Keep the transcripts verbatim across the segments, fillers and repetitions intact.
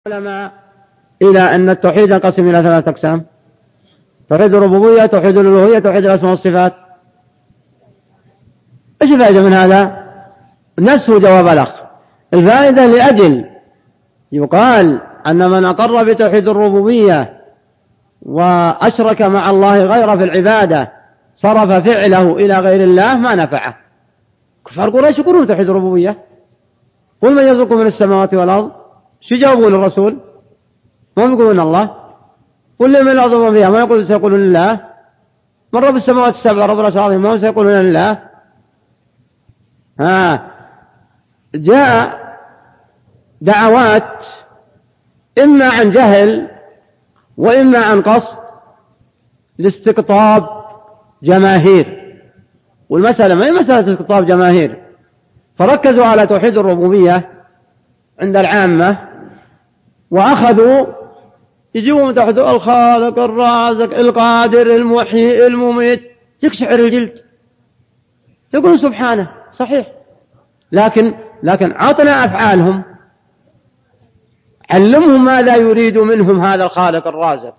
العلماء إلى أن التوحيد ينقسم إلى ثلاثة أقسام: توحيد الربوبية، توحيد الألوهية، توحيد الأسماء والصفات. إيش الفائدة من هذا؟ نفسه جواب الأخ. الفائدة لأجل يقال أن من أقر بتوحيد الربوبية وأشرك مع الله غيره في العبادة صرف فعله إلى غير الله ما نفعه. كفار قريش يقولون توحيد الربوبية: قل من يرزقكم من السماوات والأرض. شو جاوبون الرسول؟ ما يقولون الله. قل لمن الأرض ومن فيها، ما يقول سيقولون لله. من رب السماوات السبع رب العرش العظيم، ما سيقولون لله. ها جاء دعوات إما عن جهل وإما عن قصد لاستقطاب جماهير، والمسألة ما هي مسألة استقطاب جماهير، فركزوا على توحيد الربوبية عند العامة وأخذوا يجيبون تحت الخالق الرازق القادر المحيي المميت، يقشعر الجلد. يقولون سبحانه صحيح، لكن لكن عطنا أفعالهم، علمهم ماذا يريد منهم هذا الخالق الرازق.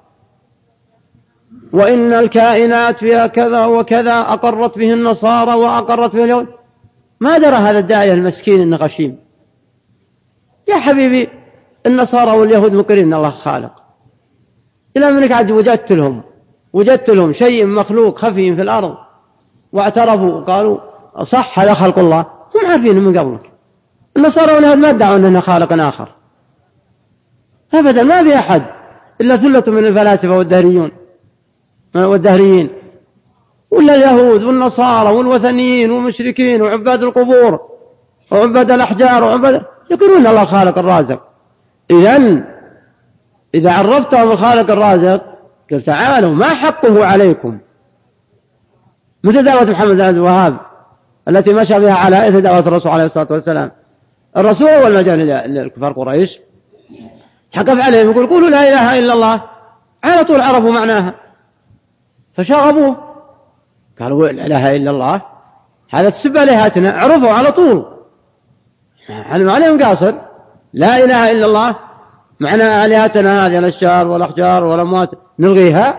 وإن الكائنات فيها كذا وكذا، أقرت به النصارى وأقرت به اليهود. ما درى هذا الداعية المسكين النغشيم. يا حبيبي، النصارى واليهود مقرين أن الله خالق، إلى منك عاد وجدت لهم وجدت لهم شيء مخلوق خفي في الأرض واعترفوا وقالوا صح هذا خلق الله. هم عارفين من قبلك. النصارى واليهود ما ادعوا أننا خالق آخر أبدا، ما في أحد إلا ثلة من الفلاسفة والدهريون والدهريين، ولا اليهود والنصارى والوثنيين والمشركين وعباد القبور وعباد الأحجار وعباد يقولون الله خالق الرازق. إذن إذا عرفتهم الخالق الرازق قل تعالوا ما حقه عليكم، مثل دعوة محمد بن عبد الوهاب التي مشى بها على إثر دعوة الرسول عليه الصلاة والسلام. الرسول أول ما جاء للكفار قريش حقف عليهم يقول قولوا لا إله إلا الله، على طول عرفوا معناها فشغبوه، قالوا لا إله إلا الله هذا تسب آلهتنا، عرفوا على طول. علم عليهم قاصر لا إله إلا الله معنى آلهتنا هذه الأشجار والأحجار والأموات نلغيها.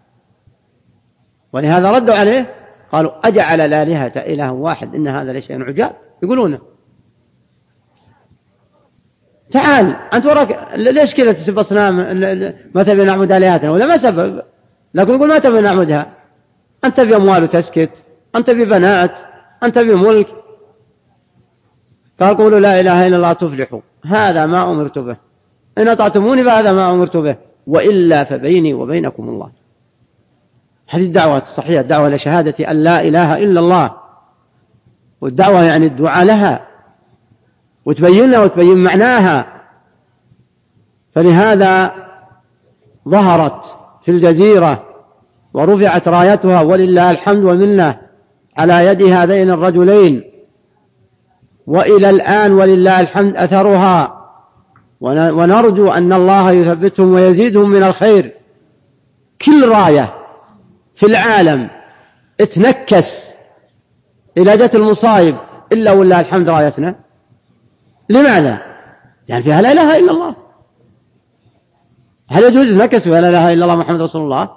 ولهذا ردوا عليه قالوا أجعل الآلهة إله واحد إن هذا لشيء عجاب. يقولونه تعال أنت وراك ليش كذا تسب أصنام، ما تبي نعبد آلهتنا ولا ما سبب، لكن يقول ما تبي نعبدها، أنت بأموال وتسكت، أنت ببنات، أنت بملك. قال قولوا لا إله إلا الله تفلحوا، هذا ما أمرت به، إن أطعتموني فهذا ما أمرت به، وإلا فبيني وبينكم الله. هذه الدعوة الصحيحة، الدعوة لشهادة أن لا إله إلا الله، والدعوة يعني الدعاء لها وتبينها وتبين معناها. فلهذا ظهرت في الجزيرة ورفعت رايتها ولله الحمد والمنة على يد هذين الرجلين، وإلى الآن ولله الحمد أثرها، ونرجو أن الله يثبتهم ويزيدهم من الخير. كل راية في العالم اتنكس إلى جت المصايب إلا ولله الحمد رايتنا. لماذا؟ يعني فيها لا إله إلا الله. هل يجوز نكس فيها لا إله إلا الله محمد رسول الله؟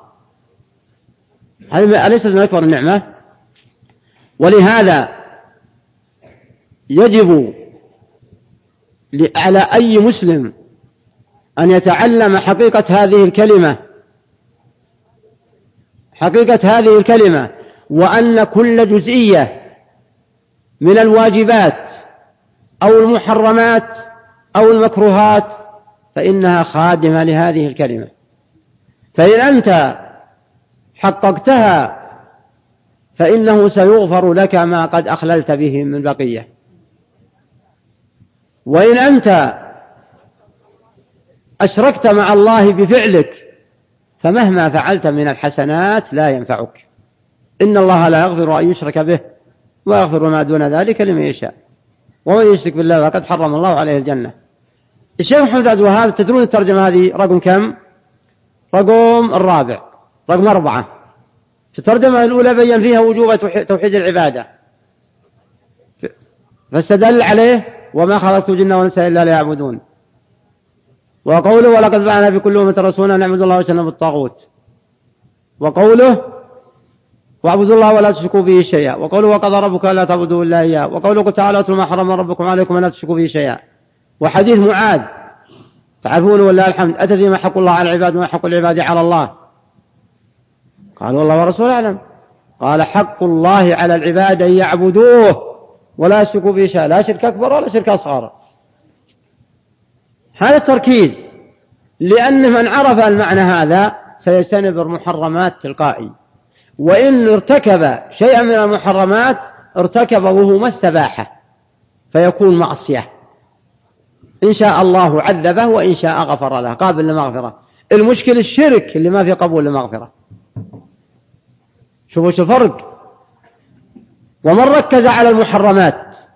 هل أليست من أكبر النعمة؟ ولهذا يجب على أي مسلم أن يتعلم حقيقة هذه الكلمة، حقيقة هذه الكلمة، وأن كل جزئية من الواجبات أو المحرمات أو المكروهات فإنها خادمة لهذه الكلمة. فإن أنت حققتها فإنه سيغفر لك ما قد أخللت به من بقية. وإن أنت أشركت مع الله بفعلك فمهما فعلت من الحسنات لا ينفعك. إن الله لا يغفر أن يشرك به ويغفر ما دون ذلك لمن يشاء، ومن يشرك بالله فقد حرم الله عليه الجنة. الشيخ محمد عبد الوهاب تدرون الترجمة هذه رقم كم؟ رقم الرابع، رقم أربعة. في الترجمة الأولى بيّن فيها وجوب توحيد العبادة، فاستدل عليه وما خلقت الجن والإنس إلا ليعبدون. وقوله ولقد بعثنا في كل أمة رسولا أن اعبدوا الله واجتنبوا الطاغوت، وقوله واعبدوا الله ولا تشركوا به شيئا، وقوله وقضى ربك ألا تعبدوا إلا إياه، وقوله تعالى اتلوا ما حرم ربكم عليكم ألا تشركوا به شيئا، وحديث معاذ تعرفون ولله الحمد أتدري ما حق الله على العباد وما حق العباد على الله؟ قال والله ورسوله أعلم. قال حق الله على العباد أن يعبدوه ولا يشركوا به شيئا، لا شرك أكبر ولا شرك أصغر. هذا التركيز، لأن من عرف المعنى هذا سيجتنب المحرمات تلقائي، وإن ارتكب شيئا من المحرمات ارتكبه ما استباحه فيكون معصية، إن شاء الله عذبه وإن شاء غفر له، قابل للمغفرة. المشكل الشرك اللي ما في قبول للمغفرة. شوفوا شو الفرق. ومن ركز على المحرمات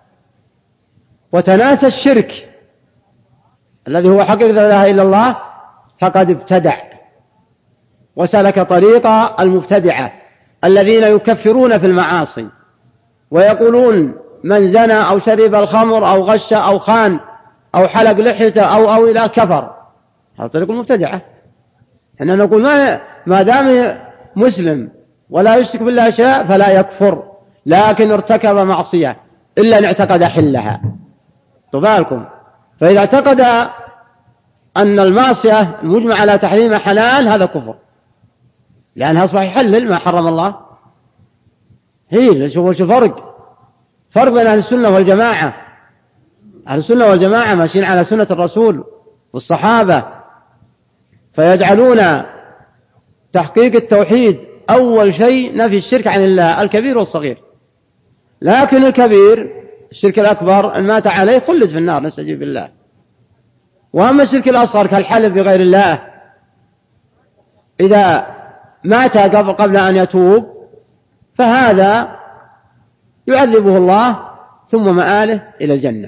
وتناسى الشرك الذي هو حقيقة لا إله إلا الله فقد ابتدع وسلك طريق المبتدعة الذين يكفرون في المعاصي ويقولون من زنى أو شرب الخمر أو غش أو خان أو حلق لحيته أو أو إلى كفر. هذا طريق المبتدعة. إحنا نقول ما ما دام مسلم ولا يشرك بالله شيء فلا يكفر، لكن ارتكب معصية إلا أن اعتقد حلها. طبالكم. فإذا اعتقد أن المعصية المجمع على تحريم حلال هذا كفر، لأنها أصبح يحلل ما حرم الله. هي شوفوا شو فرق فرق بين أهل السنة والجماعة. أهل السنة والجماعة ماشيين على سنة الرسول والصحابة، فيجعلون تحقيق التوحيد أول شيء نفي الشرك عن الله الكبير والصغير. لكن الكبير الشرك الأكبر إن مات عليه خلد في النار نستجيب بالله. وأما الشرك الأصغر كالحلف بغير الله إذا مات قبل, قبل أن يتوب فهذا يعذبه الله ثم مآله إلى الجنة.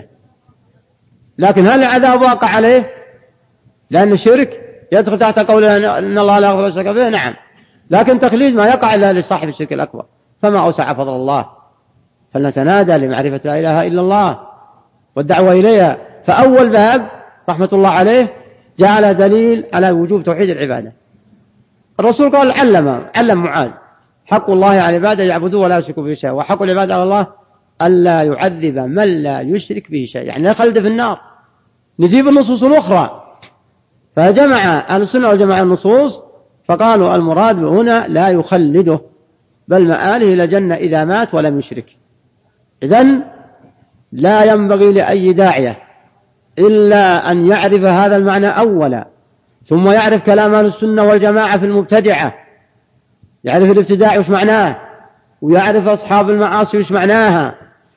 لكن هل العذاب واقع عليه؟ لأن الشرك يدخل تحت قوله إن الله لا يغفر الشرك به، نعم، لكن تخليد ما يقع إلا لصاحب الشرك الأكبر. فما أوسع فضل الله، فلنتنادى لمعرفة لا إله إلا الله والدعوة إليها. فأول باب رحمة الله عليه جعل دليل على وجوب توحيد العبادة. الرسول قال علم علم معاذ حق الله على العباد يعبدوه ولا يشركوا به شيئا، وحق العباد على الله ألا يعذب من لا يشرك به شيئا، يعني لا يخلد في النار. نجيب النصوص الأخرى، فجمع أهل السنة والجماعة النصوص فقالوا المراد هنا لا يخلده بل مآله إلى جنة إذا مات ولم يشرك. إذن لا ينبغي لأي داعية إلا أن يعرف هذا المعنى أولا، ثم يعرف كلام أهل السنة والجماعة في المبتدعة، يعرف الابتداع وش معناه، ويعرف أصحاب المعاصي وش معناها.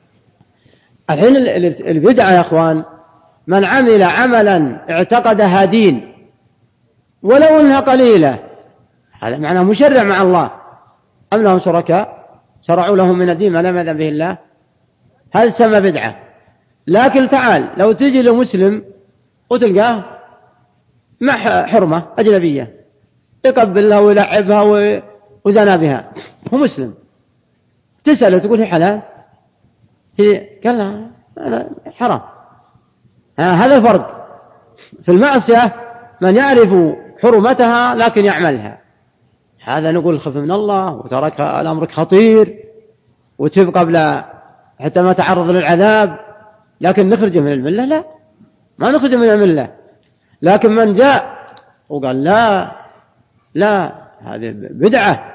الحين البدعة يا أخوان من عمل عملا اعتقدها دين ولو أنها قليلة، هذا معناه مشرع مع الله. أم لهم شركاء شرعوا لهم من الدين ما لم يأذن به الله، هذا تسمى بدعة. لكن تعال لو تجي لمسلم وتلقاه مع حرمة أجنبية يقبلها ويلعبها وزنا بها، هو مسلم، تسأله تقول هي حلال؟ هي قال لها حرام. هذا الفرق في المعصية، من يعرف حرمتها لكن يعملها، هذا نقول خف من الله وترك الأمر خطير وتب قبل حتى ما تعرض للعذاب. لكن نخرج من الملة؟ لا، ما نخرج من الملة. لكن من جاء وقال لا لا هذه بدعة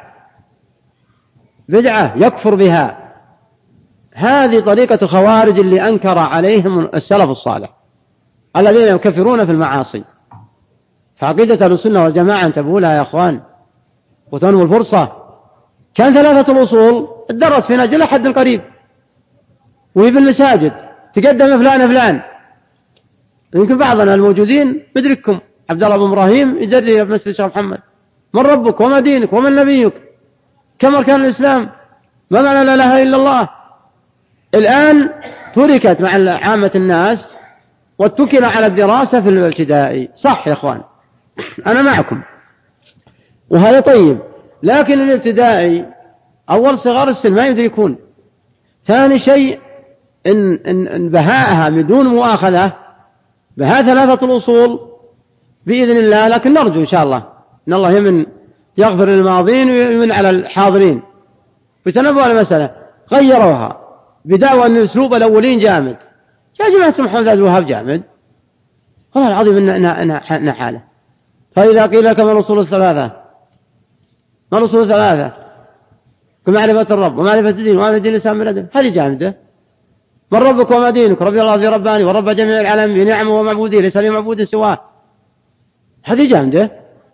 بدعة يكفر بها، هذه طريقة الخوارج اللي أنكر عليهم السلف الصالح الذين يكفرون في المعاصي. فعقيدة السنة والجماعة انتبهوا لها يا أخوان وتنووا الفرصة. كان ثلاثة الأصول الدرس في نجل حد القريب، وهي في المساجد تقدم فلان فلان، يمكن بعضنا الموجودين بدرككم عبد الله بن إبراهيم يجري في مسجد الشيخ محمد، من ربك وما دينك ومن نبيك، كم أركان الإسلام، ما معنى لا إله إلا الله. الآن تركت مع عامة الناس واتكل على الدراسة في الابتدائي. صح يا أخوان، أنا معكم وهذا طيب، لكن الابتدائي أول صغار السن ما يدركون. ثاني شيء إن, إن, إن بهاءها بدون مؤاخذة، بهاء ثلاثة الأصول بإذن الله، لكن نرجو إن شاء الله إن الله يمن يغفر للماضين ويمن على الحاضرين. وتنبؤوا على المسألة غيروها بدعوى أن الأسلوب الأولين جامد. يا جماعة محمد عبد الوهاب جامد والله العظيم إنها حالة. فإذا قيل لك ما الأصول الثلاثة ما الأصول الثلاثة كمعرفة الرب ومعرفة الدين ومعرفة الدين الإسلام من الأدب، هذه جامدة. من ربك وما دينك؟ ربي الله ذي رباني ورب جميع العالم بنعمه ومعبودين ليس لي معبود سواه، هذه جامدة.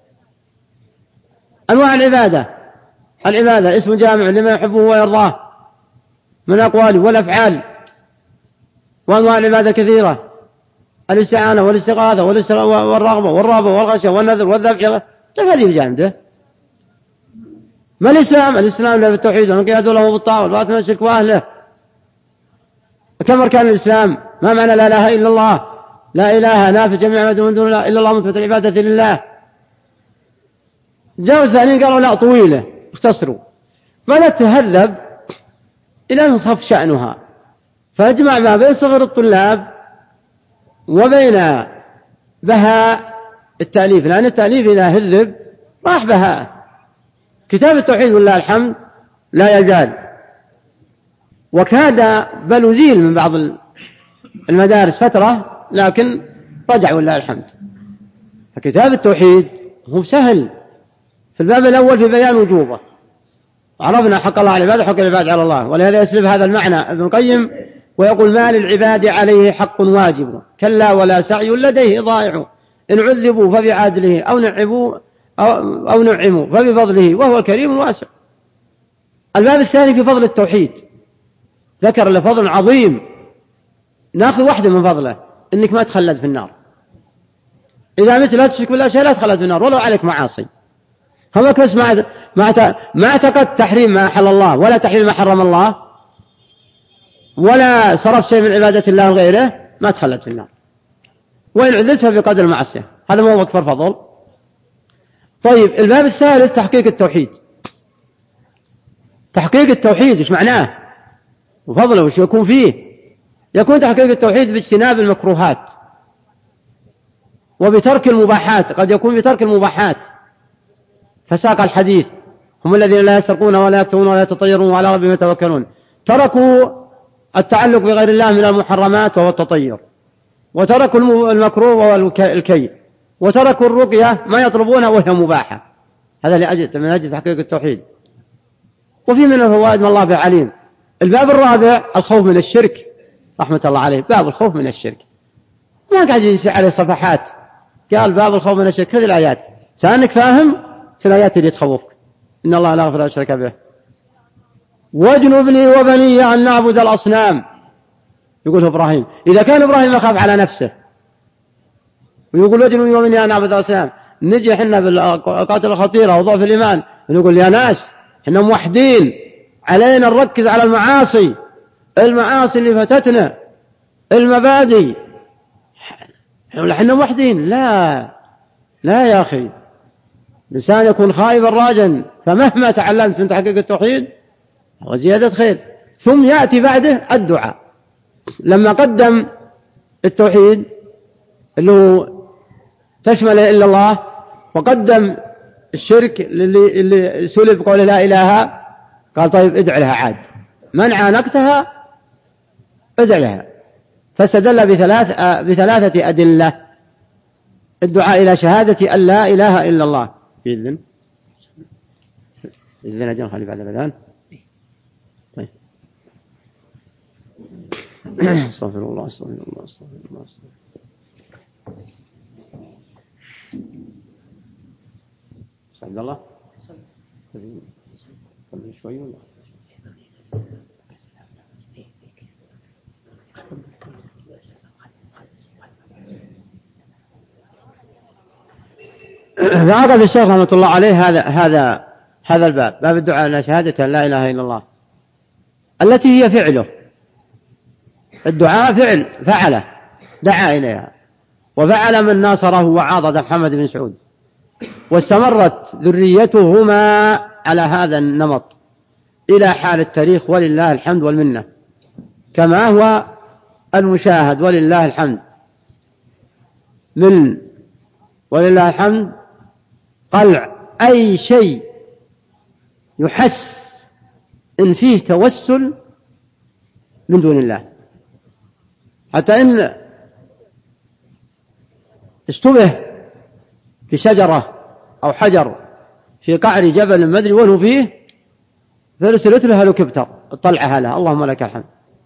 أنواع العبادة العبادة اسم جامع لما يحبه ويرضاه من الأقوال والأفعال، وأنواع العبادة كثيرة، الاستعانة والاستغاثة والرغبة والرهبة والخشية والنذر والذبح، هذه جامدة. ما الإسلام؟ الإسلام له بالتوحيد والانقياد له بالطاعة والبعث من الشرك وأهله. كم أركان الإسلام؟ ما معنى لا إله إلا الله؟ لا إله نافي جميع ما دون الله إلا الله مثبت العبادة لله. جاءوا الثانيين قالوا لا طويلة اختصروا، فلا تهذب إلى أن يصف شأنها، فأجمع ما بين صغر الطلاب وبين بهاء التأليف، لأن التأليف إذا هذب راح بهاء. كتاب التوحيد والله الحمد لا يزال، وكاد بل أزيل من بعض المدارس فترة لكن رجع والله الحمد. فكتاب التوحيد هو سهل في الباب الأول في بيان وجوبه، عرفنا حق الله على العباد وحق العباد على الله، ولهذا يسلب هذا المعنى ابن القيم ويقول ما للعباد عليه حق واجب كلا ولا سعي لديه ضائع، إن عذبوا فبعدله أو نعموا أو, أو نعموا فبفضله وهو الكريم الواسع. الباب الثاني في فضل التوحيد، ذكر له فضل عظيم، ناخذ واحدة من فضله إنك ما تخلد في النار. إذا مت لا تشرك بالله شيء لا تخلد في النار ولو عليك معاصي. هم بس ما ما ما اعتقد تحريم ما حل الله ولا تحريم ما حرم الله ولا صرف شيء من عبادة الله وغيره، ما تخلد في النار. وإن عذبت بقدر المعصية، هذا ما هو أكبر فضل. طيب الباب الثالث تحقيق التوحيد. تحقيق التوحيد إيش معناه وفضله وش يكون فيه؟ يكون تحقيق التوحيد باجتناب المكروهات وبترك المباحات، قد يكون بترك المباحات. فساق الحديث هم الذين لا يسرقون ولا يكتمون ولا يتطيرون وعلى ربهم يتوكلون، تركوا التعلق بغير الله من المحرمات وهو التطير، وتركوا المكروه وهو الكي، وتركوا الرقية ما يطلبونها وهي مباحة. هذا لأجل من أجل تحقيق التوحيد. وفي من الفوائد ما الله به عليم. الباب الرابع الخوف من الشرك، رحمة الله عليه، باب الخوف من الشرك. ما قاعد يجي عليه صفحات، قال باب الخوف من الشرك، هذه الآيات سأنك فاهم في الآيات اللي تخوفك، إن الله لا يغفر الشرك به. واجنبني وبني أن نعبد الأصنام، يقول إبراهيم. إذا كان إبراهيم يخاف على نفسه ويقول واجنبني وبني أن نعبد الأصنام، نجي حنا بالقاتل الخطيرة وضعف الإيمان ونقول يا ناس حنا موحدين، علينا نركز على المعاصي، المعاصي اللي فتتنا، المبادئ، حنا موحدين. لا لا يا أخي، الإنسان يكون خائفا راجا، فمهما تعلمت من تحقيق التوحيد وزيادة خير. ثم يأتي بعده الدعاء. لما قدم التوحيد اللي هو تشمل إلا الله، وقدم الشرك اللي, اللي سلب قول لا إله، قال طيب ادع لها عاد، من عانقتها ادع لها. فاستدل بثلاث بثلاثة أدلة: الدعاء إلى شهادة أن لا إله إلا الله. بإذن بإذن أجل خلي بعد الأذان. طيب استغفر الله استغفر الله استغفر الله استغفر عبد الله قبل شوي ولا فعقد الشيخ رحمة الله عليه هذا هذا هذا الباب، باب الدعاء إلى شهادة لا إله إلا الله، التي هي فعله. الدعاء فعل فعله، دعا إليها، وفعل من ناصره وعاضد محمد بن سعود، واستمرت ذريتهما على هذا النمط إلى حال التاريخ، ولله الحمد والمنة، كما هو المشاهد ولله الحمد من ولله الحمد قلع أي شيء يحس إن فيه توسل من دون الله، حتى إن اشتبه في شجرة أو حجر في قعر جبل ما أدري وين فيه، فارسلت له هليكوبتر طلعها لها، اللهم لك الحمد.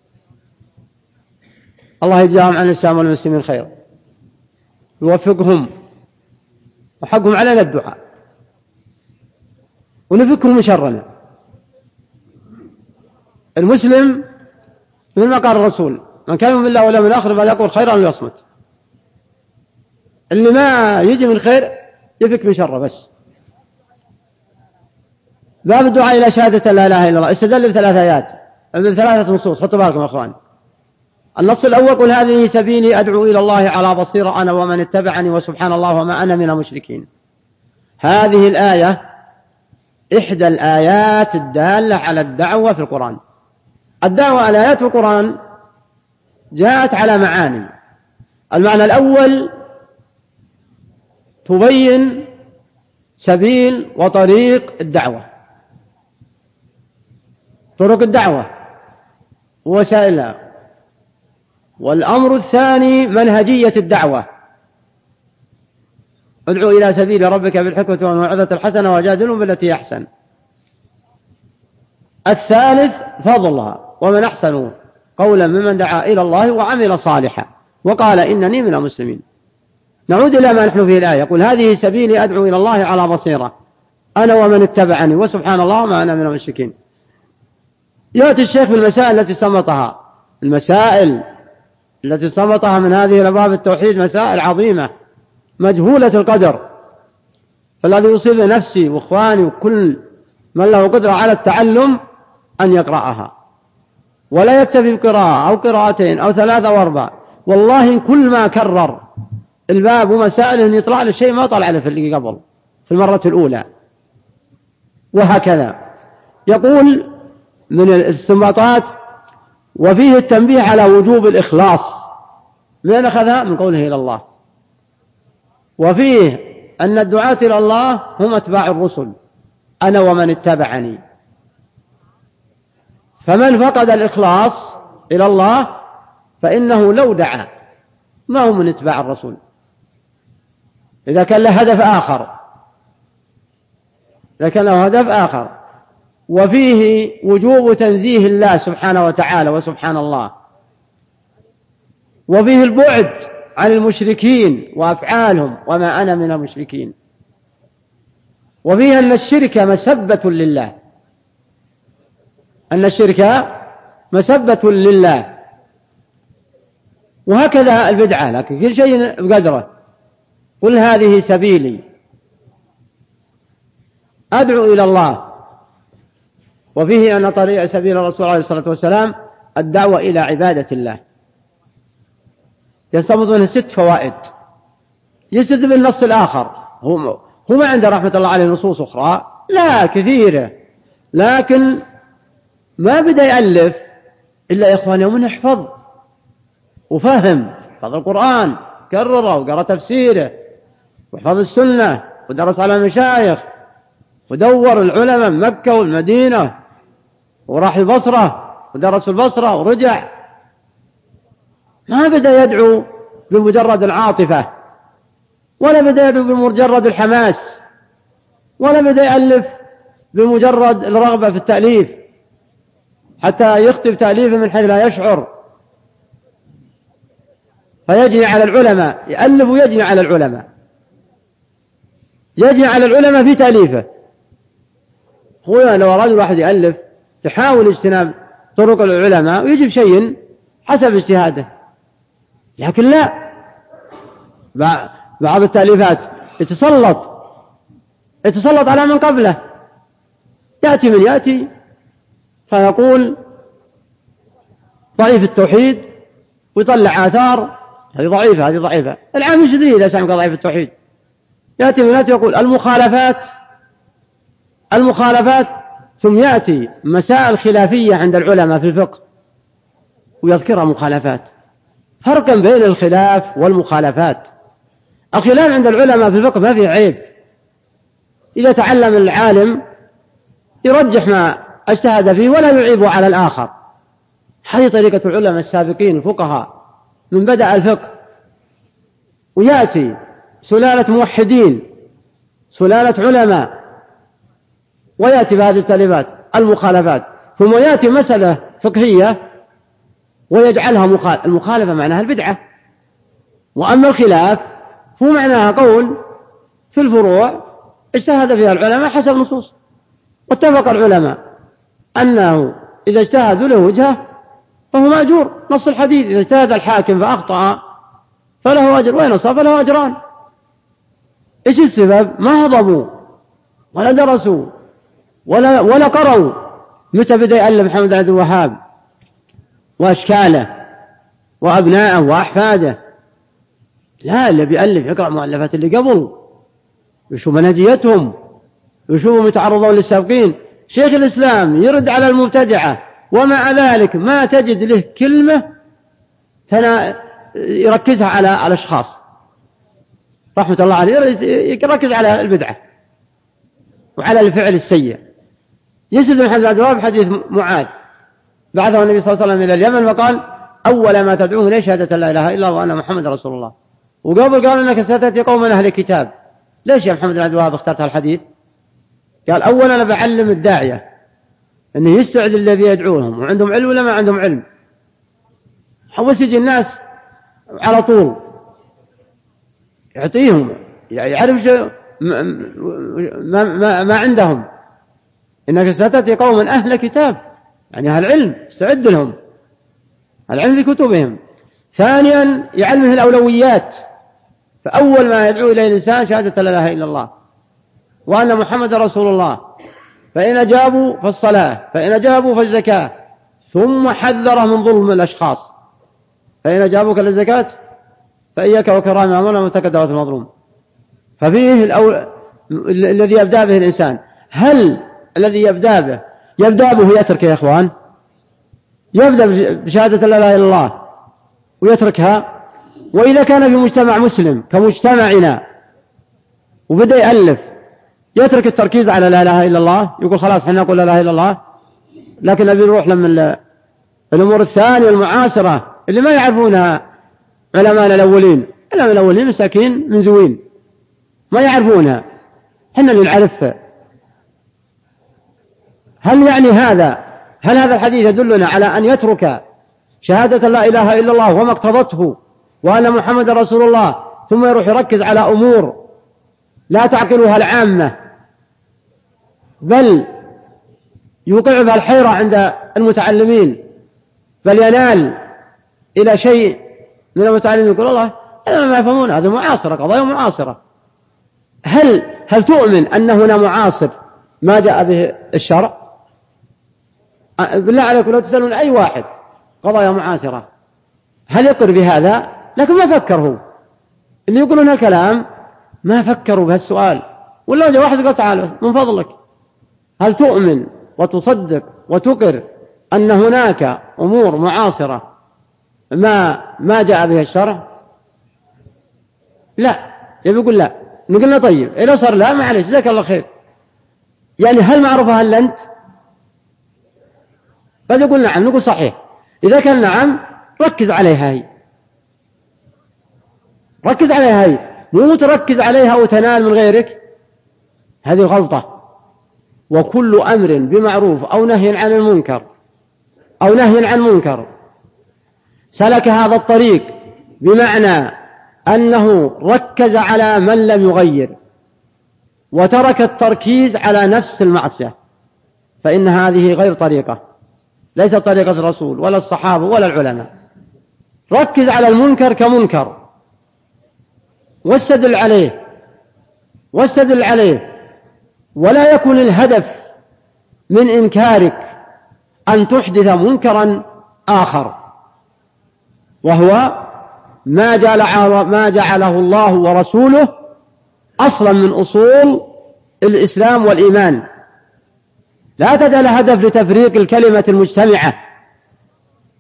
الله يجزاهم عن الإسلام والمسلمين خيرا، يوفقهم وحقهم علينا الدعاء ونفكهم من شرنا. المسلم مثل ما قال الرسول: من كان يؤمن بالله واليوم الآخر فليقل خيرا أو ليصمت. اللي ما يجي من خير يفك من شره بس. باب الدعاء إلى شهادة لا إله إلا الله استدل بثلاث آيات بثلاثة نصوص، خطوا بالكم يا أخوان. النص الأول: قل هذه سبيلي أدعو إلى الله على بصيرة أنا ومن اتبعني وسبحان الله وما أنا من المشركين. هذه الآية إحدى الآيات الدالة على الدعوة في القرآن. الدعوة على آيات في القرآن جاءت على معاني. المعنى الأول: تبين سبيل وطريق الدعوة، طرق الدعوة ووسائلها. والأمر الثاني: منهجية الدعوة، ادعو إلى سبيل ربك بالحكمة والموعظة الحسنة وجادلهم بالتي أحسن. الثالث: فضلها، ومن أحسن قولا ممن دعا إلى الله وعمل صالحا وقال إنني من المسلمين. نعود إلى ما نحن فيه الآية: قل هذه سبيلي أدعو إلى الله على بصيرة أنا ومن اتبعني وسبحان الله وما أنا من المشركين. يأتي الشيخ بالمسائل التي استنبطها. المسائل التي استنبطها من هذه الأبواب التوحيد مسائل عظيمة مجهولة القدر، فالذي يصيب نفسي وإخواني وكل من له قدرة على التعلم أن يقرأها، ولا يكتفي بقراءة أو قراءتين أو ثلاثة وأربع. والله كل ما كرر الباب ومسائل يطلع له شيء ما طلع له في اللي قبل في المرة الأولى، وهكذا. يقول من الاستنباطات: وفيه التنبيه على وجوب الإخلاص. من أخذها؟ من قوله إلى الله. وفيه أن الدعاة إلى الله هم أتباع الرسل أنا ومن اتبعني. فمن فقد الإخلاص إلى الله فإنه لو دعا ما هو من اتباع الرسول، إذا كان له هدف آخر إذا كان له هدف آخر. وفيه وجوب تنزيه الله سبحانه وتعالى وسبحان الله. وفيه البعد عن المشركين وأفعالهم وما أنا من المشركين. وفيه أن الشرك مسبة لله أن الشرك مسبة لله. وهكذا البدعة، لكن كل شيء بقدره. قل هذه سبيلي أدعو إلى الله. وفيه أن طريق سبيل الرسول عليه الصلاة والسلام الدعوة إلى عبادة الله. يستنبط منه ست فوائد. يستدل بالنص الآخر. هو ما عنده رحمة الله عليه نصوص أخرى لا كثيرة، لكن ما بدأ يألف إلا إخوان يوم يحفظ وفهم حفظ القرآن، كرره وقرأ تفسيره وحفظ السنة ودرس على المشايخ ودور العلماء من مكة والمدينة وراح البصرة ودرس البصرة ورجع. ما بدأ يدعو بمجرد العاطفة، ولا بدأ يدعو بمجرد الحماس، ولا بدأ يألف بمجرد الرغبة في التأليف حتى يخطب تأليفه من حيث لا يشعر فيجني على العلماء، يألف ويجني على العلماء يجني على العلماء في تأليفه. هو لو أراد الواحد يألف يحاول اجتناب طرق العلماء ويجب شيء حسب اجتهاده، لكن لا، بعض التأليفات يتسلط يتسلط على من قبله، يأتي من يأتي فيقول ضعيف التوحيد ويطلع آثار هذه ضعيفة هذه ضعيفة. العام الجديد إذا سمعك ضعيف التوحيد يأتي من يأتي يقول المخالفات المخالفات ثم يأتي مسائل خلافية عند العلماء في الفقه ويذكرها مخالفات. فرقا بين الخلاف والمخالفات. الخلاف عند العلماء في الفقه ما فيه عيب، إذا تعلم العالم يرجح ما اجتهد فيه ولا يعيب على الآخر. هذه طريقة العلماء السابقين الفقهاء من بدأ الفقه، ويأتي سلالة موحدين سلالة علماء ويأتي بهذه التأليفات المخالفات، ثم يأتي مسألة فقهية ويجعلها مخالفة. المخالفة معناها البدعة، وأما الخلاف هو معناها قول في الفروع اجتهد فيها العلماء حسب نصوص، واتفق العلماء أنه إذا اجتهدوا له وجهه فهو مأجور. نص الحديث: إذا اجتهد الحاكم فأخطأ فله أجر وإن أصاب فله أجران. إيش السبب؟ ما هضموا ولا درسوا ولا, ولا قرأوا. متى بدأ يألف محمد عبد الوهاب وأشكاله وأبنائه وأحفاده؟ لا، اللي بيألف يقرأ مؤلفات اللي قبل، يشوف منهجيتهم، يشوفوا متعرضون للسابقين. شيخ الإسلام يرد على المبتدعة ومع ذلك ما تجد له كلمة يركزها على الأشخاص رحمة الله عليه، يركز على البدعة وعلى الفعل السيء. يسد محمد عبد الوهاب حديث معاذ بعثه النبي صلى الله عليه وسلم إلى اليمن وقال: أول ما تدعوه إليه شهادة لا إله إلا الله وأن محمد رسول الله. وقبل قال إنك ستأتي قوما أهل كتاب. ليش يا محمد عبد الوهاب اخترت الحديث؟ قال: أولا أنا بعلم الداعية أنه يستعد الذي يدعوهم وعندهم علم ولا ما عندهم علم. حوس يجي الناس على طول يعطيهم، يعرف شيء ما, ما, ما, ما عندهم. إنك ستأتي قوما أهل كتاب، يعني أهل علم، استعد لهم العلم في كتبهم. ثانيا يعلمه الأولويات، فأول ما يدعو إليه الإنسان شهادة لا إله إلا الله وأن محمد رسول الله، فإن أجابوا فالصلاة، فإن أجابوا فالزكاة، ثم حذره من ظلم الأشخاص، فإن أجابوك للزكاة فإياك وكرام أمرنا وتكدوا المظلوم. ففيه الأول... الذي يبدأ به الإنسان. هل الذي يبدأ به يبدأ به يترك يا إخوان؟ يبدأ بشهادة لا إله إلا الله ويتركها؟ وإذا كان في مجتمع مسلم كمجتمعنا وبدأ يألف يترك التركيز على لا إله إلا الله، يقول خلاص حنا نقول لا إله إلا الله، لكن نبي نروح لما الأمور الثانية المعاصرة اللي ما يعرفونها علماء الأولين. علماء الأولين مساكين من زوين ما يعرفونها، حنا اللي نعرفها. هل يعني هذا هل هذا الحديث يدلنا على أن يترك شهادة لا إله إلا الله وما اقتضته وأن محمد رسول الله ثم يروح يركز على أمور لا تعقلها العامة بل يوقع بها الحيرة عند المتعلمين، بل ينال إلى شيء من المتعلمين يقول الله هذا ما يفهمون، هذا معاصرة، قضايا معاصرة. هل هل تؤمن أن هنا معاصر ما جاء به الشرع؟ بالله عليكم لو تسألون أي واحد قضايا معاصرة هل يقر بهذا؟ لكن ما فكروا اللي يقولون الكلام، ما فكروا بهالسؤال. ولا جاء واحد قال تعال من فضلك هل تؤمن وتصدق وتقر أن هناك أمور معاصرة ما ما جاء بها الشرع؟ لا، يبي يقول لا. نقول له طيب إذا صار لا معلش جزاك الله خير، يعني هل معروفة هل أنت؟ قد يقول نعم، نقول صحيح. إذا كان نعم ركز عليها هي، ركز عليها هي، مو تركز عليها وتنال من غيرك، هذه غلطة. وكل أمر بمعروف أو نهي عن المنكر أو نهي عن منكر سلك هذا الطريق بمعنى أنه ركز على من لم يغير وترك التركيز على نفس المعصية، فإن هذه غير طريقة، ليست طريقة الرسول ولا الصحابة ولا العلماء. ركز على المنكر كمنكر واستدل عليه واستدل عليه ولا يكون الهدف من إنكارك أن تحدث منكرا آخر، وهو ما جعله, ما جعله الله ورسوله أصلا من أصول الإسلام والإيمان. لا تجعل هدف لتفريق الكلمة المجتمعة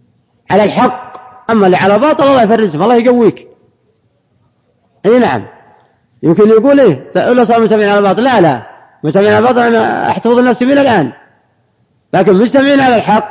على الحق، أما اللي على باطل الله يفرجهم، الله يقويك. أي نعم، يمكن يقول إيه إلا صار مجتمعين على الباطل. لا لا، مجتمعين على الباطل أنا أحتفظ النفس من الآن، لكن مجتمعين على الحق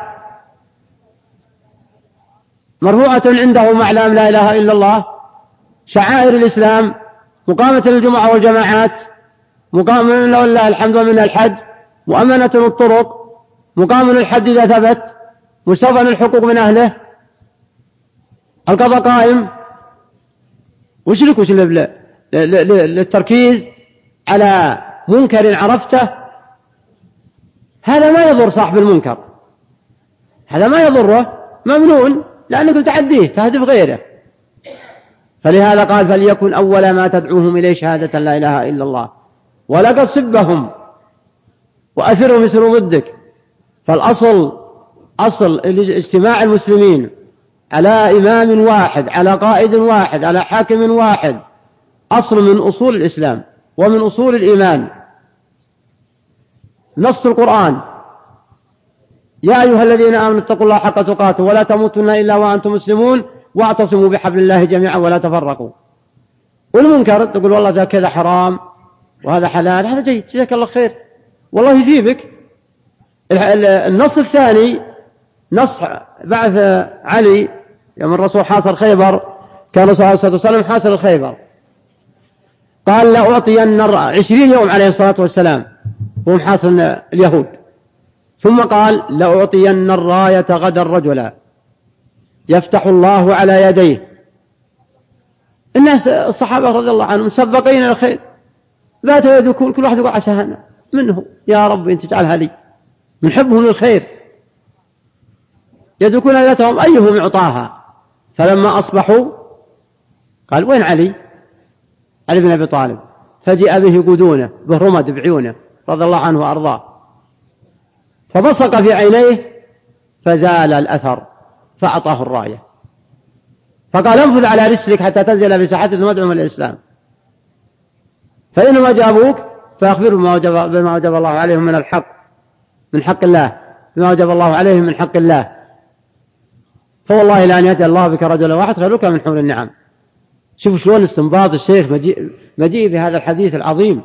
مرفوعة عندهم أعلام لا إله إلا الله، شعائر الإسلام، مقامة الجمعة والجماعات، مقام لله الحمد ومنها الحج، مؤمنة الطرق، مقام الحد إذا ثبت، مستوفى الحقوق من أهله، القضاء قائم. وش لك وش للتركيز على منكر عرفته؟ هذا ما يضر صاحب المنكر، هذا ما يضره، ممنون، لأنك تعديه تهدف غيره. فلهذا قال فليكن أول ما تدعوهم إليه شهادة لا إله إلا الله، ولا تصبهم وأثرهم يثروا ضدك. فالأصل أصل اجتماع المسلمين على إمام واحد، على قائد واحد، على حاكم واحد، أصل من أصول الإسلام ومن أصول الإيمان. نص القرآن: يا أيها الذين آمنوا اتقوا الله حق تقاته ولا تموتن إلا وأنتم مسلمون واعتصموا بحبل الله جميعا ولا تفرقوا. والمنكر تقول والله ذا كذا حرام وهذا حلال، هذا جيد، جزاك الله خير، والله يجيبك. النص الثاني نص بعث علي يوم الرسول حاصر خيبر، كان صلى الله عليه وسلم حاصر الخيبر، قال لأعطين عشرين يوم عليه الصلاة والسلام وهم حاصر اليهود، ثم قال لأعطين الراية غدا رجلا يفتح الله على يديه. الناس الصحابة رضي الله عنهم سبقين إلى الخير، ذات يدكون كل واحد يقول عساها منه، يا رب أنت تجعلها لي، من حبهم للخير يدركون ليلتهم أيهم يعطاها. فلما أصبحوا قال وين علي؟ علي بن أبي طالب، فجاء به يقودونه برمد بعيونه رضي الله عنه وأرضاه، فبصق في عينيه فزال الأثر فأعطاه الراية، فقال انفذ على رسلك حتى تنزل بساحتهم وادعهم إلى الإسلام، فإنما جابوك فأخبرهم بما وجب, بما وجب الله عليهم من الحق من حق الله، بما وجب الله عليهم من حق الله، فوالله لأن يهدي الله بك رجلا واحد خير لك من حمر النعم. شوفوا شلون استنباط الشيخ مجيء, مجيء بهذا الحديث العظيم،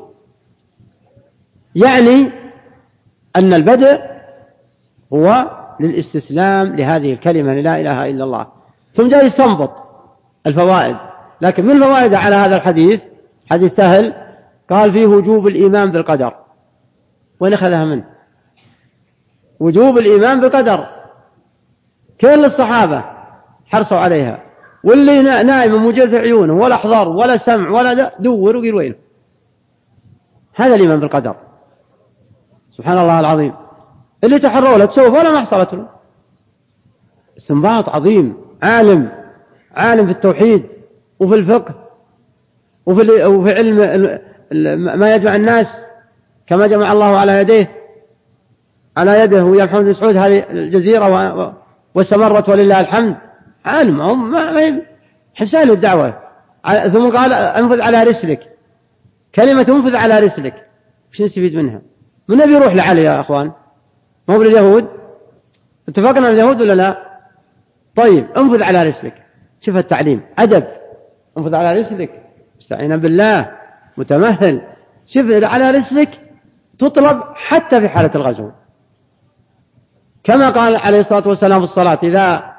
يعني أن البدء هو للاستسلام لهذه الكلمة لا إله إلا الله، ثم جاء يستنبط الفوائد. لكن من الفوائد على هذا الحديث حديث سهل، قال فيه وجوب الإيمان بالقدر. وين أخذها منه؟ وجوب الإيمان بالقدر، كل الصحابة حرصوا عليها، واللي نائم مجل في عيونه ولا حضر ولا سمع ولا دور وقيل وينه. هذا الإيمان بالقدر، سبحان الله العظيم، اللي تحروا له تسوف ولا ما حصلت له. استنباط عظيم، عالم عالم في التوحيد وفي الفقه وفي, وفي علم ما يجمع الناس، كما جمع الله على يديه على يده ويا محمد بن سعود هذه الجزيرة واستمرت ولله الحمد. عالم هم ما حسان الدعوة. ثم قال انفذ على رسلك، كلمة انفذ على رسلك وش نستفيد منها؟ من نبي يروح لعلي يا أخوان؟ ما هو باليهود؟ اتفقنا على اليهود ولا لا؟ طيب انفذ على رسلك، شوف التعليم أدب، انفذ على رسلك استعين بالله متمهل، شوف على رسلك تطلب حتى في حالة الغزو، كما قال عليه الصلاة والسلام في الصلاة إذا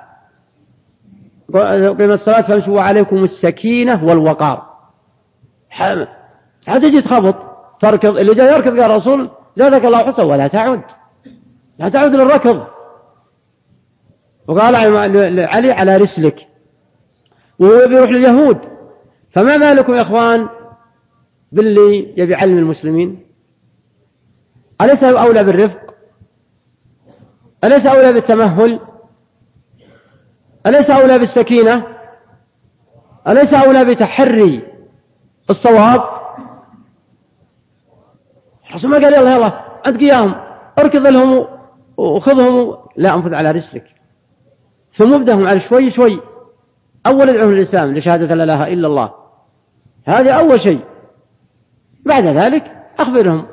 قيمت الصلاة فامشوا عليكم السكينة والوقار. حتى تجي تخبط تركض، اللي جاي يركض قال الرسول زادك الله حسن ولا تعود، لا تعود للركض. وقال علي على رسلك، وهو بيروح لليهود. فما بالكم يا أخوان باللي يبي علم المسلمين؟ أليس أولى بالرفق؟ أليس أولى بالتمهل؟ أليس أولى بالسكينة؟ أليس أولى بتحري الصواب؟ الرسول ما قال يلا يلا أنت قياهم اركض لهم وخذهم، لا، انفذ على رسلك، ثم ابدأهم على شوي شوي. أول ادعوهم للإسلام لشهادة لا إله إلا الله، هذا أول شيء. بعد ذلك أخبرهم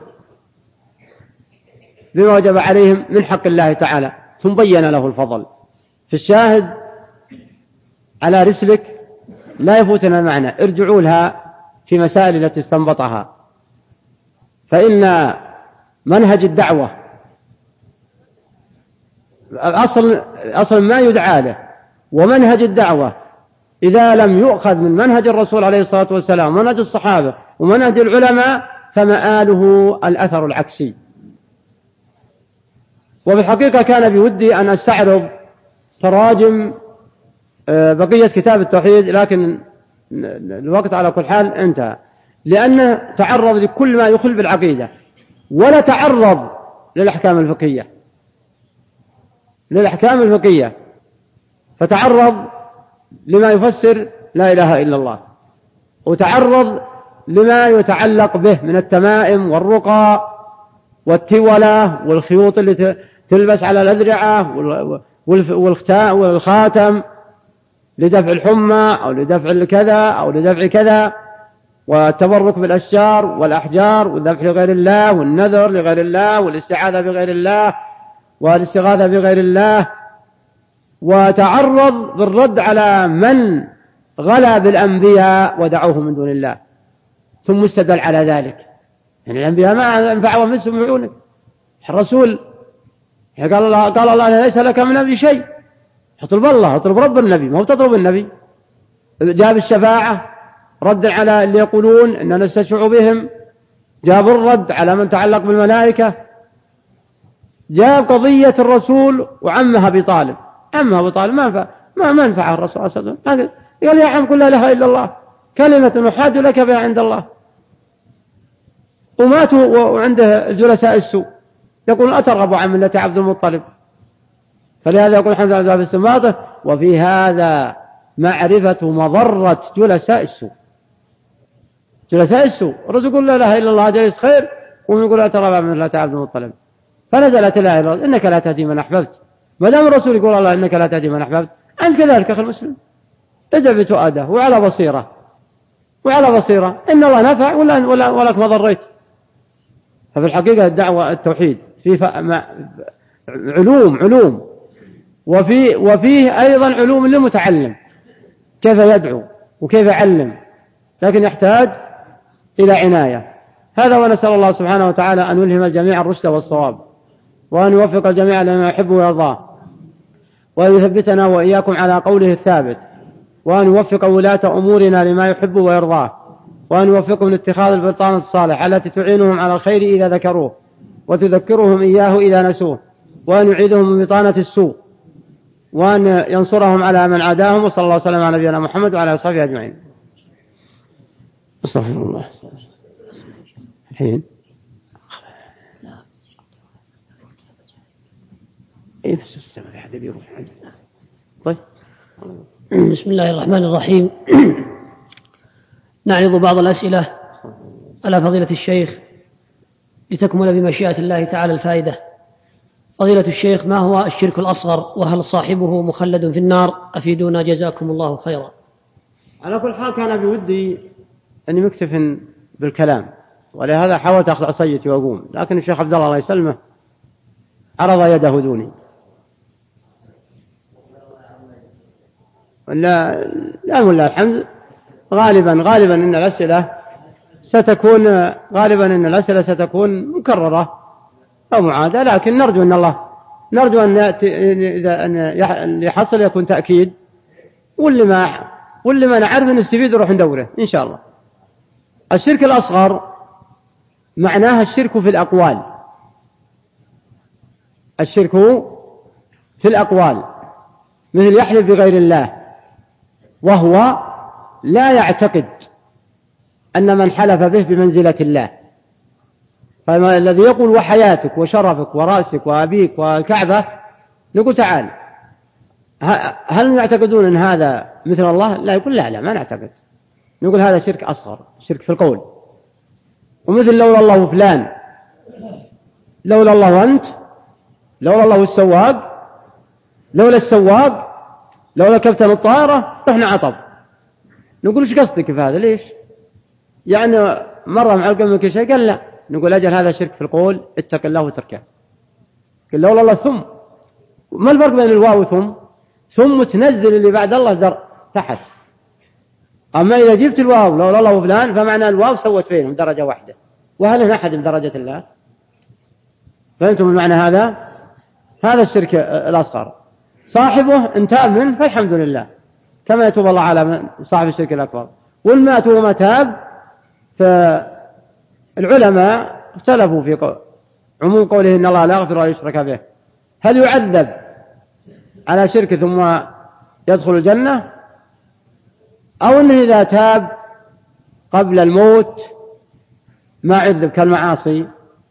بما وجب عليهم من حق الله تعالى، ثم بين له الفضل. في الشاهد على رسلك لا يفوتنا معنى، ارجعوا لها في مسائل التي استنبطها. فإن منهج الدعوة أصل, أصل ما يدعى له، ومنهج الدعوة إذا لم يؤخذ من منهج الرسول عليه الصلاة والسلام ومنهج الصحابة ومنهج العلماء فمآله الأثر العكسي. وفي الحقيقة كان بودي أن أستعرض تراجم بقية كتاب التوحيد، لكن الوقت على كل حال انتهى، لأنه تعرض لكل ما يخل بالعقيدة، ولا تعرض للأحكام الفقهية للأحكام الفقهية فتعرض لما يفسر لا إله إلا الله، وتعرض لما يتعلق به من التمائم والرقى والتولة والخيوط اللي تلبس على الأذرعة والخاتم لدفع الحمى أو لدفع الكذا أو لدفع كذا، والتبرك بالأشجار والأحجار والذبح لغير الله والنذر لغير الله والاستعاذة بغير الله والاستغاثة بغير الله. وتعرض بالرد على من غلا بالأنبياء ودعوه من دون الله، ثم استدل على ذلك. يعني الأنبياء ما ينفعوا من سمعونك، الرسول قال الله, قال الله ليس لك من أمر شيء، اطلب الله اطلب رب النبي، ما هو تطلب النبي. جاب الشفاعة رد على اللي يقولون إننا نستشفع بهم، جاب الرد على من تعلق بالملائكة، جاب قضية الرسول وعمها أبي طالب. عمها أبي طالب ما ما ما نفعه الرسول صلى الله عليه وسلم، قال يا عم قل لا إله إلا الله كلمة نحاج لك بها عند الله. وماتوا وعنده الجلساء السوء يقول أترغب عن ملة عبد المطلب. فلهذا يقول حمزة بن السماطة وفي هذا معرفة مضرة جلساء السوء. جلساء السوء الرسول يقول لا إله إلا الله جالس خير، وهم يقول أترغب عن ملة عبد المطلب. فنزلت لا إله إلا الله إنك لا تهدي من أحببت. ما دام الرسول يقول الله إنك لا تهدي من أحببت، أنت كذلك أخي المسلم ادع بتؤاده وعلى بصيرة وعلى بصيرة إن الله نفع ولا ولا ولك ما ضريت. ففي الحقيقة الدعوة التوحيد في علوم علوم وفي وفيه أيضا علوم للمتعلم كيف يدعو وكيف يعلم، لكن يحتاج إلى عناية. هذا ونسأل الله سبحانه وتعالى أن يلهم الجميع الرشد والصواب، وأن يوفق الجميع لما يحب ويرضاه، وأن يثبتنا وإياكم على قوله الثابت، وأن يوفق ولاة أمورنا لما يحب ويرضاه، وأن يوفقهم لاتخاذ البطانة الصالحة التي تعينهم على الخير إذا ذكروه وتذكرهم إياه إذا نسوه، وأن يعيدهم من بطانة السوء، وأن ينصرهم على من عاداهم. وصلى الله وسلم على نبينا محمد وعلى آله وصحبه أجمعين. استغفر الله. الحين إيه في السماء في حد بيروح عندنا. طيب بسم الله الرحمن الرحيم. نعرض بعض الأسئلة على فضيلة الشيخ لتكمل بمشيئة الله تعالى الفائدة. فضيلة الشيخ، ما هو الشرك الأصغر، وهل صاحبه مخلد في النار؟ أفيدونا جزاكم الله خيرا. على كل حال كان بودي أني مكتف بالكلام، ولهذا حاولت أخذ عصيتي وأقوم، لكن الشيخ عبد الله الله يسلمه عرض يده دوني. لا لا ولا الحمد غالبا غالبا إن الأسئلة ستكون غالبا إن الأسئلة ستكون مكررة أو معادة، لكن نرجو أن الله نرجو أن إذا أن يحصل يكون تأكيد، واللي ما واللي ما نعرف نستفيد نروح ندوره إن شاء الله. الشرك الأصغر معناها الشرك في الأقوال، الشرك في الأقوال مثل يحلف بغير الله، وهو لا يعتقد أن من حلف به بمنزلة الله. فالذي يقول وحياتك وشرفك ورأسك وأبيك والكعبة، نقول تعال هل يعتقدون أن هذا مثل الله؟ لا، يقول لا لا ما نعتقد. نقول هذا شرك أصغر، شرك في القول. ومثل لولا الله فلان، لولا الله أنت، لولا الله السواق، لولا السواق، لولا كابتن الطائرة رحنا عطب. نقول ايش قصدك في هذا؟ ليش؟ يعني مرة مع قلبك شيء؟ قال لا. نقول أجل هذا شرك في القول، اتق الله وتركه. قال لولا الله ثم، ما الفرق بين الواو ثم؟ ثم تنزل اللي بعد الله در تحت، أما إذا جبت الواو لو الله وفلان فمعنى الواو سوت بينهم درجة واحدة، وهل هنا أحد بدرجة الله؟ فهمتم المعنى هذا؟ هذا الشرك الأصغر، صاحبه إن تاب منه فالحمد لله كما يتوب الله على صاحب الشرك الأكبر. وإن مات وما تاب فالعلماء اختلفوا في عموم قوله إن الله لا يغفر أن يشرك به، هل يعذب على شرك ثم يدخل الجنة، أو أنه إذا تاب قبل الموت ما عذب كالمعاصي؟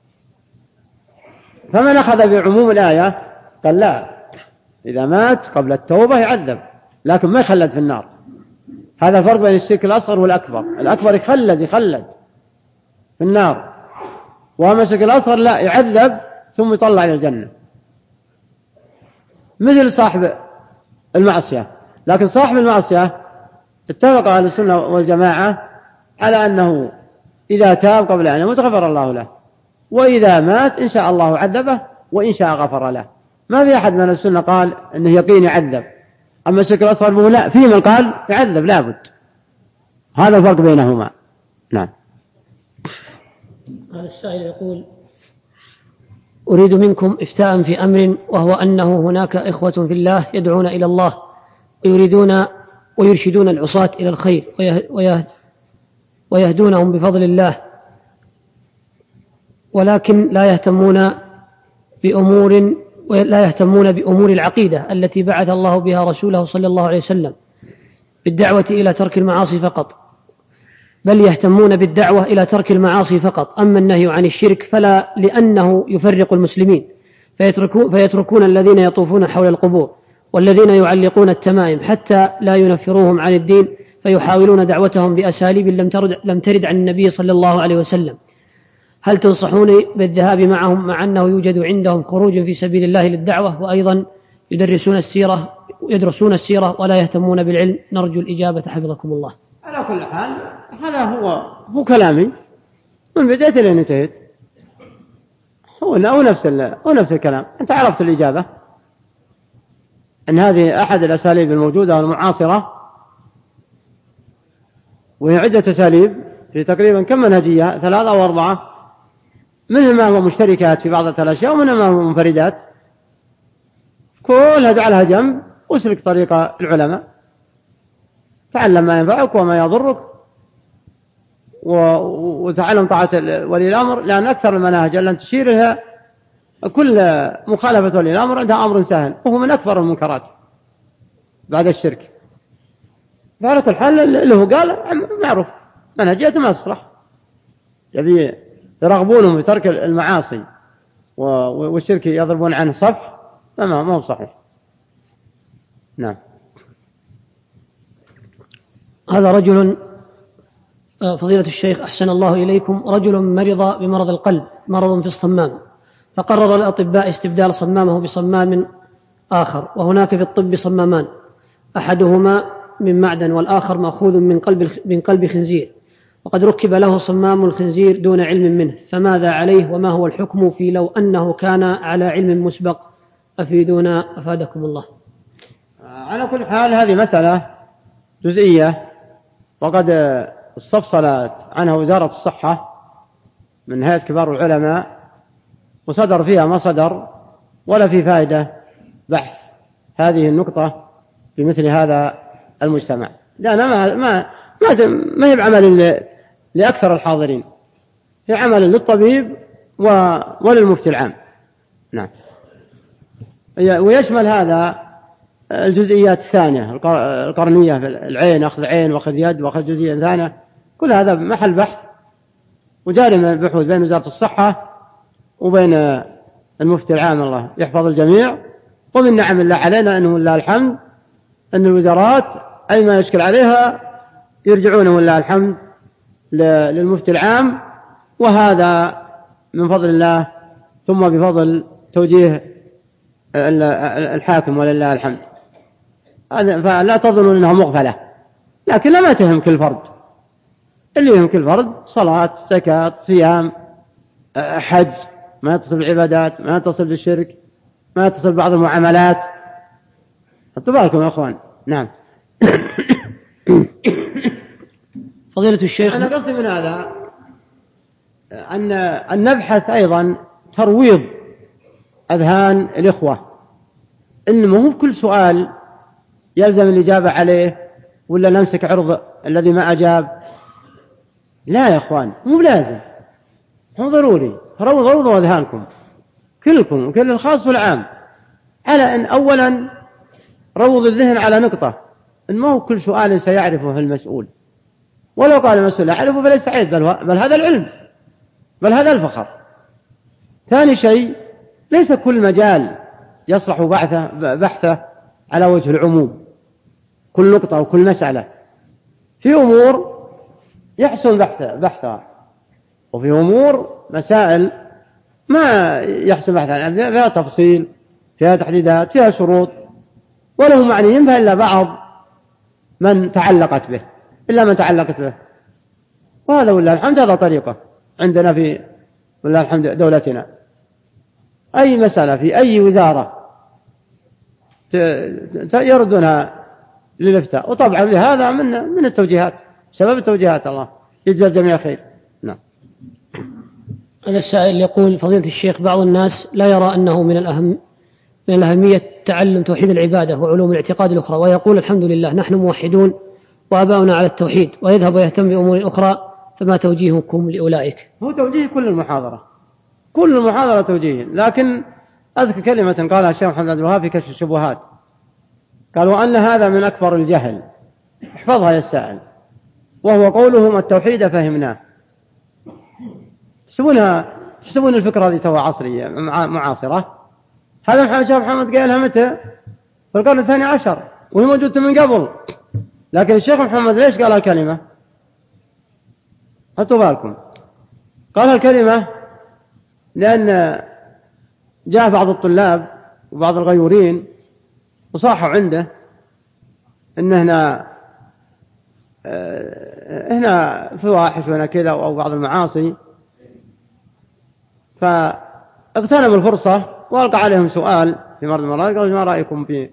فمن أخذ بعموم الآية قال لا، إذا مات قبل التوبة يعذب لكن ما يخلد في النار. هذا فرق بين الشرك الأصغر والأكبر، الأكبر يخلد يخلد في النار، وأما الشرك الأصغر لا، يعذب ثم يطلع إلى الجنة مثل صاحب المعصية. لكن صاحب المعصية اتفق أهل السنة والجماعة على أنه إذا تاب قبل أن يموت غفر الله له، وإذا مات إن شاء الله عذبه وإن شاء غفر له. ما في أحد من السنة قال أنه يقين يعذب. أما الشرك الأصغر لا، في من قال يعذب لابد. هذا الفرق بينهما. نعم. هذا السائل يقول: أريد منكم إفتاء في أمر، وهو أنه هناك إخوة في الله يدعون إلى الله ويريدون ويرشدون العصاة إلى الخير ويهدونهم بفضل الله، ولكن لا يهتمون بأمور لا يهتمون بأمور العقيدة التي بعث الله بها رسوله صلى الله عليه وسلم بالدعوة إلى ترك المعاصي فقط، بل يهتمون بالدعوة إلى ترك المعاصي فقط. أما النهي عن الشرك فلا، لأنه يفرق المسلمين، فيتركون, فيتركون الذين يطوفون حول القبور والذين يعلقون التمائم حتى لا ينفروهم عن الدين، فيحاولون دعوتهم بأساليب لم ترد, لم ترد عن النبي صلى الله عليه وسلم. هل تنصحوني بالذهاب معهم مع أنه يوجد عندهم خروج في سبيل الله للدعوة، وأيضا يدرسون السيرة يدرسون السيرة ولا يهتمون بالعلم؟ نرجو الإجابة حفظكم الله. على كل حال هذا هو هو كلامي من بداية إلى انتهيت، هو هو نفس هو نفس الكلام. أنت عرفت الإجابة أن هذه أحد الأساليب الموجودة والمعاصرة، وهي عدة أساليب في تقريبا كم منهجية، ثلاثة أو أربعة، منها ما هو مشتركات في بعض الأشياء ومنها ما هو منفردات. كلها جعلها جنب واسلك طريق العلماء، تعلم ما ينفعك وما يضرك وتعلم طاعة ولي الأمر، لأن أكثر المناهج التي تشير لها كل مخالفة ولي الأمر عندها أمر سهل، وهو من أكبر المنكرات بعد الشرك. فعلى كل حال اللي هو قال معروف منهجية ما تصلح، يبي يرغبونهم في ترك المعاصي والشرك يضربون عنه صفح، فما ما هو صحيح. نعم. هذا رجل، فضيلة الشيخ أحسن الله إليكم، رجل مرض بمرض القلب، مرض في الصمام، فقرر الأطباء استبدال صمامه بصمام آخر، وهناك في الطب صمامان، أحدهما من معدن والآخر مأخوذ من قلب من قلب خنزير، وقد ركب له صمام الخنزير دون علم منه، فماذا عليه وما هو الحكم في لو أنه كان على علم مسبق؟ أفيدونا أفادكم الله. على كل حال هذه مسألة جزئية، وقد استفصلت عنها وزارة الصحة من هيئة كبار العلماء، وصدر فيها ما صدر، ولا في فائدة بحث هذه النقطة في مثل هذا المجتمع، لأن ما ما ما ما هي بعمل لأكثر الحاضرين، هي عمل للطبيب وللمفتي العام. نعم. ويشمل هذا الجزئيات الثانية القرنية في العين، أخذ عين وأخذ يد وأخذ جزئية ثانية، كل هذا محل بحث وجاري من البحوث بين وزارة الصحة وبين المفتي العام، الله يحفظ الجميع. ومن نعم الله علينا أنه لله الحمد أن الوزارات أي ما يشكل عليها يرجعونه لله الحمد للمفتي العام، وهذا من فضل الله ثم بفضل توجيه الحاكم ولله الحمد. فلا تظنوا أنها مغفلة، لكن لا ما تهم كل فرد، اللي يهم كل فرد صلاة، زكاة، صيام، حج، ما يتصل بالعبادات، ما يتصل بالشرك، ما يتصل ببعض المعاملات. خدوا بالكم يا أخوان. نعم. فضيلة الشيخ، أنا قصدي من هذا أن أن نبحث أيضا ترويض أذهان الإخوة، إن ما هو كل سؤال يلزم الإجابة عليه ولا نمسك عرض الذي ما أجاب. لا يا إخوان، مو بلازم، مو ضروري. روضوا روضوا أذهانكم كلكم وكل الخاص والعام، على أن أولا روض الذهن على نقطة، إن ما هو كل سؤال سيعرفه المسؤول، ولو قال المسؤول أعرفه فليس عيب، بل, بل هذا العلم، بل هذا الفخر. ثاني شيء، ليس كل مجال يصلح بحثه, بحثه على وجه العموم، كل نقطة وكل مسألة. في أمور يحسن بحثها, بحثها وفي أمور مسائل ما يحسن بحثها، فيها تفصيل، فيها تحديدات، فيها شروط، وله معنيين بها إلا بعض من تعلقت به إلا من تعلقت به. وهذا والله الحمد هذا طريقة عندنا في والله الحمد دولتنا. أي مسألة في أي وزارة يردونها للإفتاء، وطبعا هذا من من التوجيهات، سبب التوجيهات، الله يجزي الجميع خير. نعم. هذا السائل يقول: فضيلة الشيخ، بعض الناس لا يرى أنه من الأهم من الأهمية تعلم توحيد العبادة وعلوم الاعتقاد الأخرى، ويقول: الحمد لله نحن موحدون وآباؤنا على التوحيد، ويذهب ويهتم بأمور أخرى، فما توجيهكم لأولئك؟ هو توجيه كل المحاضرة، كل المحاضرة توجيه. لكن أذكر كلمة قالها الشيخ محمد عبد الوهاب في كشف الشبهات، قالوا أن هذا من أكبر الجهل، احفظها يا السائل، وهو قولهم التوحيد فهمناه. تحسبونها تحسبون الفكرة هذه توا عصرية معاصرة؟ هذا محمد شيخ محمد قالها متى؟ في القرن الثاني عشر، وهي موجودة من قبل. لكن الشيخ محمد ليش قال الكلمة؟ حطوا بالكم، قال الكلمة لأن جاء بعض الطلاب وبعض الغيورين وصاحوا عنده إن هنا هنا فواحش وهنا كذا أو بعض المعاصي، فاغتنم الفرصة وألقى عليهم سؤال في مرة مرات، قال: ما رأيكم في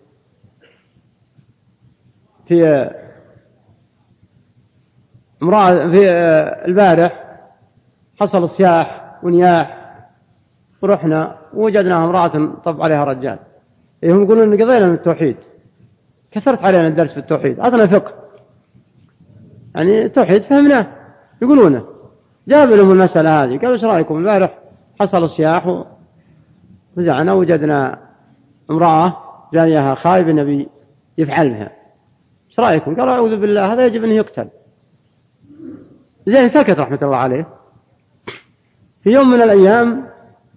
في امرأة في البارح حصل صياح ونياح، ورحنا ووجدناها امرأة طب عليها رجال. هم يقولون إن قضينا من التوحيد، كثرت علينا الدرس في التوحيد، أعطنا فقه، يعني التوحيد فهمناه يقولونه. جاب لهم المسألة هذه، قالوا: ايش رأيكم البارح حصل صياح وفزعنا وجدنا امرأة جايها خايب النبي يفعل بها، ايش رأيكم؟ قالوا: أعوذ بالله، هذا يجب أن يقتل. زين سكت رحمة الله عليه. في يوم من الأيام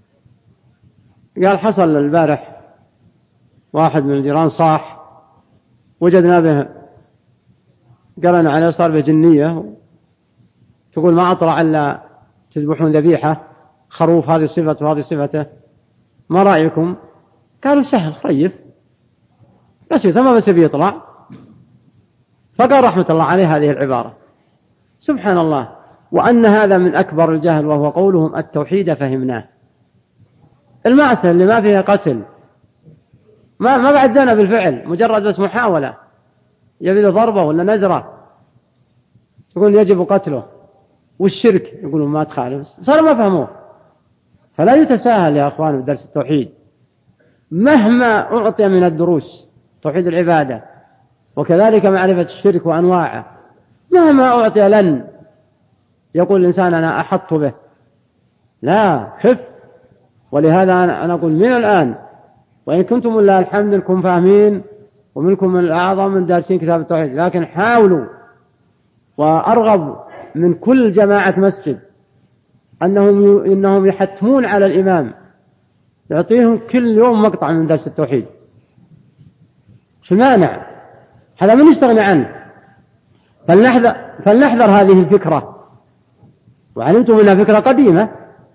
قال: حصل البارح واحد من الجيران صاح، وجدنا به قرنا عليه صار به جنية، تقول ما أطلع إلا تذبحون ذبيحة خروف، هذه صفته وهذه صفته، ما رأيكم؟ قالوا: سهل خيف بس ما بس بيطلع. فقال رحمة الله عليه هذه العبارة، سبحان الله، وأن هذا من أكبر الجهل، وهو قولهم التوحيد فهمناه. المعصية اللي ما فيها قتل، ما ما بعد زنا بالفعل، مجرد بس محاولة، يبي له ضربة ولا نزرة يقول يجب قتله، والشرك يقولون ما تخالف، صار ما فهموه. فلا يتساهل يا أخوان بدرس التوحيد، مهما أعطي من الدروس، توحيد العبادة وكذلك معرفة الشرك وأنواعه، مهما أعطي لن يقول الإنسان أنا أحط به، لا، خف. ولهذا أنا أقول من الآن، وإن كنتم لله الحمد لكم فاهمين ومنكم من الأعظم من دارسين كتاب التوحيد، لكن حاولوا، وأرغب من كل جماعة مسجد أنهم إنهم يحتمون على الإمام يعطيهم كل يوم مقطع من درس التوحيد. شو المانع؟ هذا من يستغني عنه. فلنحذر, فلنحذر هذه الفكرة، وعلمتم أنها فكرة قديمة.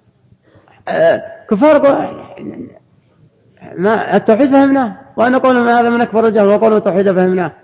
كفار ما التوحيد فهمناه، وأنا قول هذا من أكبر الجهل، وقولوا التوحيد فهمناه.